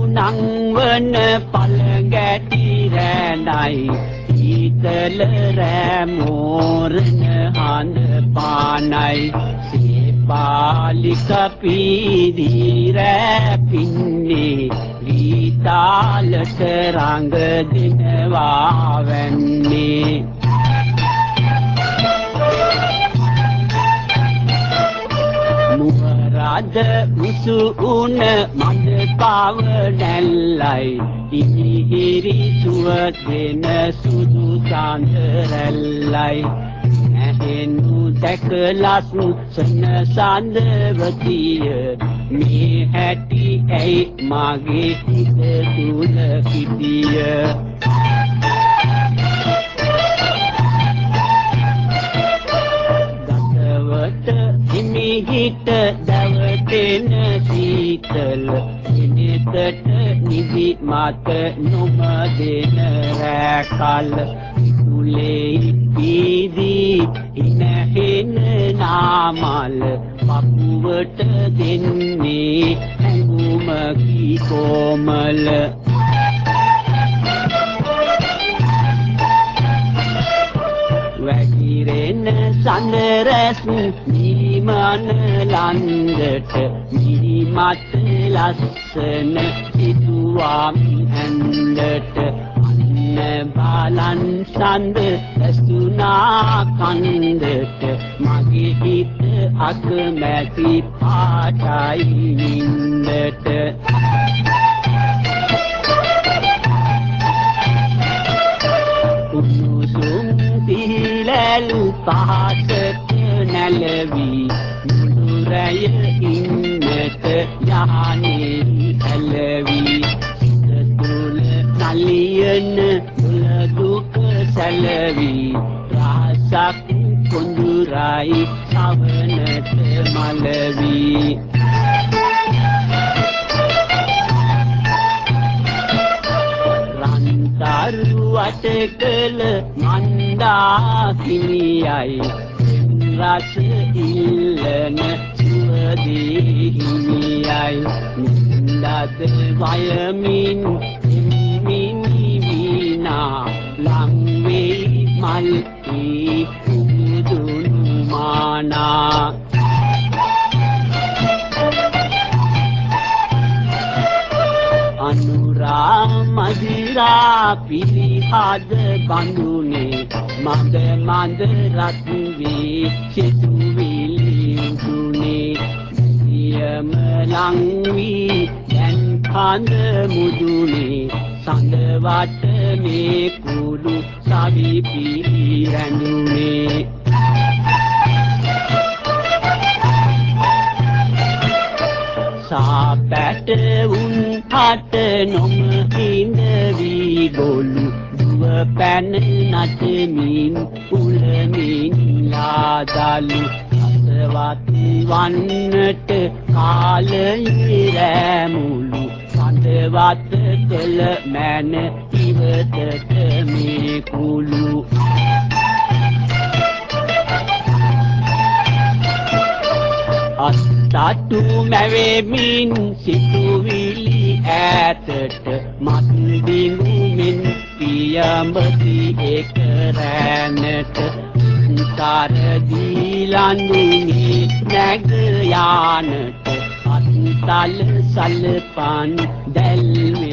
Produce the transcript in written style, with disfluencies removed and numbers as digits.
නංවන පළඟැටි රැඳයි ඊතල රැමෝරණ හඳ පානයි සේපාලික පීදී රැපින්නේ ලීතාලට රඟ දෙනවා වැන්නේ මුහරාද මුසු උන මඳ පාව නැල්ලයි ඉහිහිරි සුව දෙන සුදු සඳ රැල්ලයි ඇහෙනු දැකලස් සන සඳවතිය මේ හැටි ඇයි මගේ හිත තුල පිටිය හිමිහිට දවටෙන සීතල නිතට නිදි මත නොම දෙන රැකල් තුලේ පීදී ඉනහෙන නාමල් පපුවට දෙන්නේ හැඟුම කී කොමල වැగిරෙන සඳරැස් නිමන ලන්දට නිමත් ලස්සන සිතුවාම් ඇන්දට අන්න බලන් සඳ ඇසුනා කන්දට මගේ හිත අකමැති පාටයි නින්දට පිහිලැලු පහසට නැලවී මුළුරැය ඉන්නට යහනේ ඇලවී සිත තුළ නලියන දුක සැලවී රහසක් කොඳුරයි සවනට මලවී රන්තරුවට කළ මන්දා හිමියයි රස ඉල්ලන සුවදී හිමියයි නින්දද වයමින් හිමිනි විනා ලංවෙයි මල්කි උදුණු මානා අනුරා මදිරා පිළිහද බඳුනේ මඳ මඳ රත් වී සිතුවිලි උදුනේ සියම ලං වී දැන් කඳ මුදුනේ සඳ වට මේ කුඩු සවි පිළි රැඳුනේ සාපැට උන් හට නොම හිඳ වී ගොලු දුව පැන නටමින් උලමින් ලාදලු රසවත් වන්නට කාලයේ රැමුළු සඳවත් කළ මැන ඉවතට මේ කුළු අත්තටු මැවෙමින් සිතුවිලි ඈතට මත් බිඳුමින් පියඹති එක රැනට තරදී ලඳුනි නැග යානට අත්තල සලපන් දැල්වේ